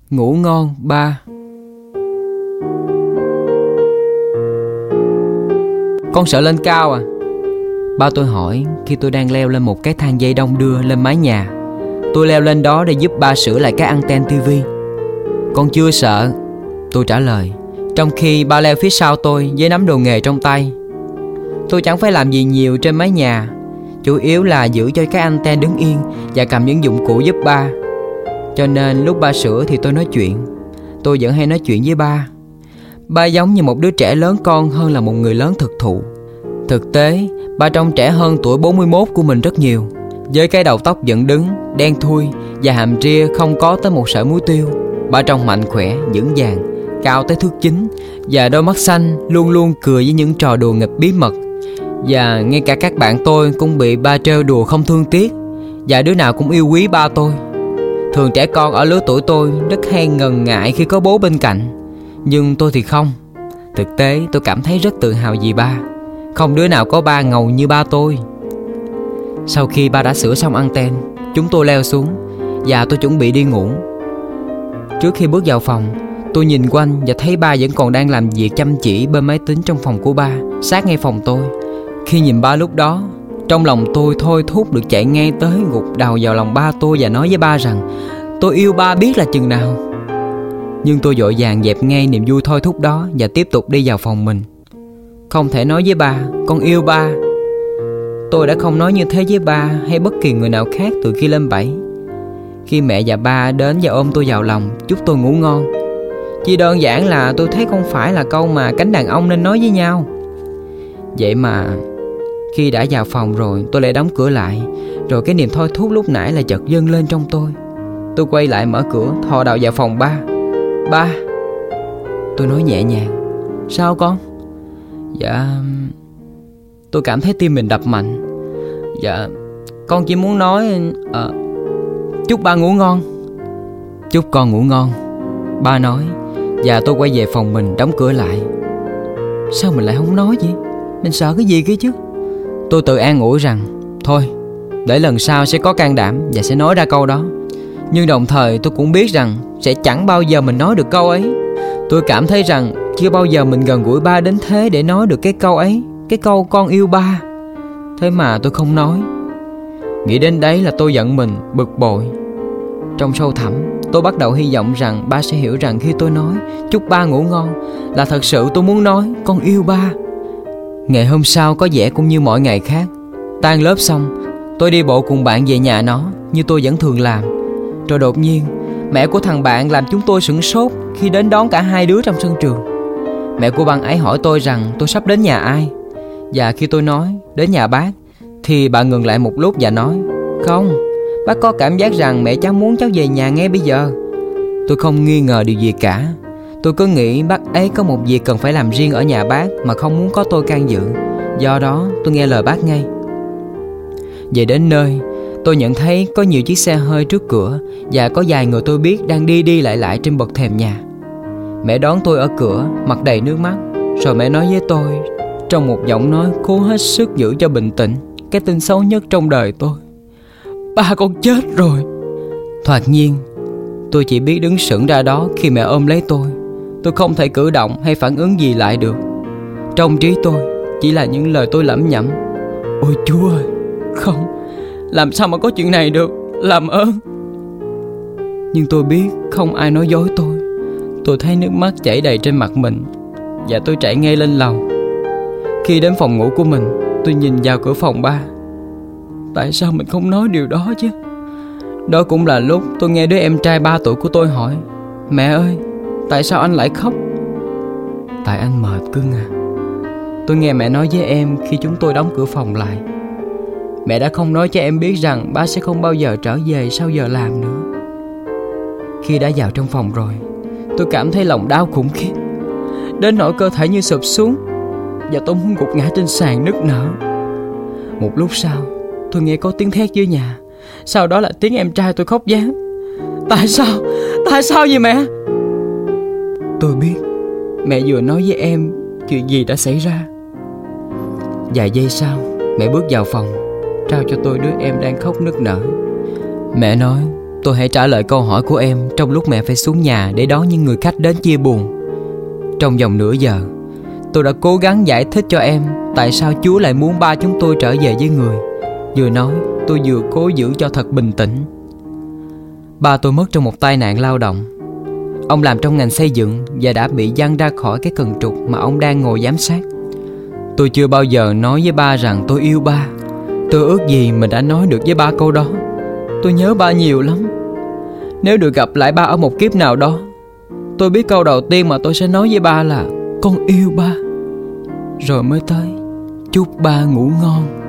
Ngủ ngon ba. Con sợ lên cao à? Ba tôi hỏi khi tôi đang leo lên một cái thang dây đong đưa lên mái nhà. Tôi leo lên đó để giúp ba sửa lại cái anten tivi. Con chưa sợ, tôi trả lời, trong khi ba leo phía sau tôi với nắm đồ nghề trong tay. Tôi chẳng phải làm gì nhiều trên mái nhà, chủ yếu là giữ cho cái anten đứng yên và cầm những dụng cụ giúp ba. Cho nên lúc ba sửa thì tôi nói chuyện. Tôi vẫn hay nói chuyện với ba. Ba giống như một đứa trẻ lớn con hơn là một người lớn thực thụ. Thực tế, ba trông trẻ hơn tuổi 41 của mình rất nhiều. Với cái đầu tóc dựng đứng, đen thui và hàm ria không có tới một sợi muối tiêu, ba trông mạnh khỏe, vững vàng, cao tới thước 9 và đôi mắt xanh luôn luôn cười với những trò đùa nghịch bí mật. Và ngay cả các bạn tôi cũng bị ba trêu đùa không thương tiếc, và đứa nào cũng yêu quý ba tôi. Thường trẻ con ở lứa tuổi tôi rất hay ngần ngại khi có bố bên cạnh, nhưng tôi thì không. Thực tế tôi cảm thấy rất tự hào vì ba. Không đứa nào có ba ngầu như ba tôi. Sau khi ba đã sửa xong anten, chúng tôi leo xuống và tôi chuẩn bị đi ngủ. Trước khi bước vào phòng, tôi nhìn quanh và thấy ba vẫn còn đang làm việc chăm chỉ bên máy tính trong phòng của ba, sát ngay phòng tôi. Khi nhìn ba lúc đó, trong lòng tôi thôi thúc được chạy ngay tới gục đầu vào lòng ba tôi và nói với ba rằng tôi yêu ba biết là chừng nào. Nhưng tôi vội vàng dẹp ngay niềm vui thôi thúc đó và tiếp tục đi vào phòng mình. Không thể nói với ba con yêu ba. Tôi đã không nói như thế với ba hay bất kỳ người nào khác từ khi lên 7. Khi mẹ và ba đến và ôm tôi vào lòng chúc tôi ngủ ngon, chỉ đơn giản là tôi thấy không phải là câu mà cánh đàn ông nên nói với nhau. Vậy mà khi đã vào phòng rồi tôi lại đóng cửa lại. Rồi cái niềm thôi thúc lúc nãy lại chợt dâng lên trong tôi. Tôi quay lại mở cửa, thò đầu vào phòng ba. Ba, tôi nói nhẹ nhàng. Sao con? Dạ, tôi cảm thấy tim mình đập mạnh. Dạ, con chỉ muốn nói chúc ba ngủ ngon. Chúc con ngủ ngon, ba nói. Và tôi quay về phòng mình đóng cửa lại. Sao mình lại không nói vậy? Mình sợ cái gì kia chứ? Tôi tự an ủi rằng thôi, để lần sau sẽ có can đảm và sẽ nói ra câu đó. Nhưng đồng thời tôi cũng biết rằng sẽ chẳng bao giờ mình nói được câu ấy. Tôi cảm thấy rằng chưa bao giờ mình gần gũi ba đến thế để nói được cái câu ấy, cái câu con yêu ba. Thế mà tôi không nói. Nghĩ đến đấy là tôi giận mình, bực bội. Trong sâu thẳm, tôi bắt đầu hy vọng rằng ba sẽ hiểu rằng khi tôi nói chúc ba ngủ ngon là thật sự tôi muốn nói con yêu ba. Ngày hôm sau có vẻ cũng như mọi ngày khác. Tan lớp xong, tôi đi bộ cùng bạn về nhà nó như tôi vẫn thường làm. Rồi đột nhiên, mẹ của thằng bạn làm chúng tôi sửng sốt khi đến đón cả hai đứa trong sân trường. Mẹ của bạn ấy hỏi tôi rằng tôi sắp đến nhà ai. Và khi tôi nói đến nhà bác thì bà ngừng lại một lúc và nói không, bác có cảm giác rằng mẹ cháu muốn cháu về nhà ngay bây giờ. Tôi không nghi ngờ điều gì cả. Tôi cứ nghĩ bác ấy có một việc cần phải làm riêng ở nhà bác mà không muốn có tôi can dự. Do đó tôi nghe lời bác ngay. Về đến nơi, tôi nhận thấy có nhiều chiếc xe hơi trước cửa và có vài người tôi biết đang đi lại trên bậc thềm nhà. Mẹ đón tôi ở cửa, mặt đầy nước mắt. Rồi mẹ nói với tôi trong một giọng nói cố hết sức giữ cho bình tĩnh cái tin xấu nhất trong đời tôi: ba con chết rồi. Thoạt nhiên, tôi chỉ biết đứng sững ra đó khi mẹ ôm lấy tôi. Tôi không thể cử động hay phản ứng gì lại được. Trong trí tôi chỉ là những lời tôi lẩm nhẩm: ôi Chúa ơi, không, làm sao mà có chuyện này được, làm ơn. Nhưng tôi biết không ai nói dối tôi. Tôi thấy nước mắt chảy đầy trên mặt mình và tôi chạy ngay lên lầu. Khi đến phòng ngủ của mình, tôi nhìn vào cửa phòng ba. Tại sao mình không nói điều đó chứ? Đó cũng là lúc tôi nghe đứa em trai 3 tuổi của tôi hỏi: mẹ ơi, tại sao anh lại khóc? Tại anh mệt cưng à. Tôi nghe mẹ nói với em khi chúng tôi đóng cửa phòng lại. Mẹ đã không nói cho em biết rằng ba sẽ không bao giờ trở về sau giờ làm nữa. Khi đã vào trong phòng rồi, tôi cảm thấy lòng đau khủng khiếp, đến nỗi cơ thể như sụp xuống và tôi muốn gục ngã trên sàn nức nở. Một lúc sau, tôi nghe có tiếng thét dưới nhà. Sau đó là tiếng em trai tôi khóc váng: tại sao? Tại sao vậy mẹ? Tôi biết mẹ vừa nói với em chuyện gì đã xảy ra. Vài giây sau, mẹ bước vào phòng, trao cho tôi đứa em đang khóc nức nở. Mẹ nói tôi hãy trả lời câu hỏi của em trong lúc mẹ phải xuống nhà để đón những người khách đến chia buồn. Trong vòng nửa giờ, tôi đã cố gắng giải thích cho em tại sao Chúa lại muốn ba chúng tôi trở về với người. Vừa nói, tôi vừa cố giữ cho thật bình tĩnh. Ba tôi mất trong một tai nạn lao động. Ông làm trong ngành xây dựng và đã bị văng ra khỏi cái cần trục mà ông đang ngồi giám sát. Tôi chưa bao giờ nói với ba rằng tôi yêu ba. Tôi ước gì mình đã nói được với ba câu đó. Tôi nhớ ba nhiều lắm. Nếu được gặp lại ba ở một kiếp nào đó, tôi biết câu đầu tiên mà tôi sẽ nói với ba là con yêu ba. Rồi mới tới chúc ba ngủ ngon.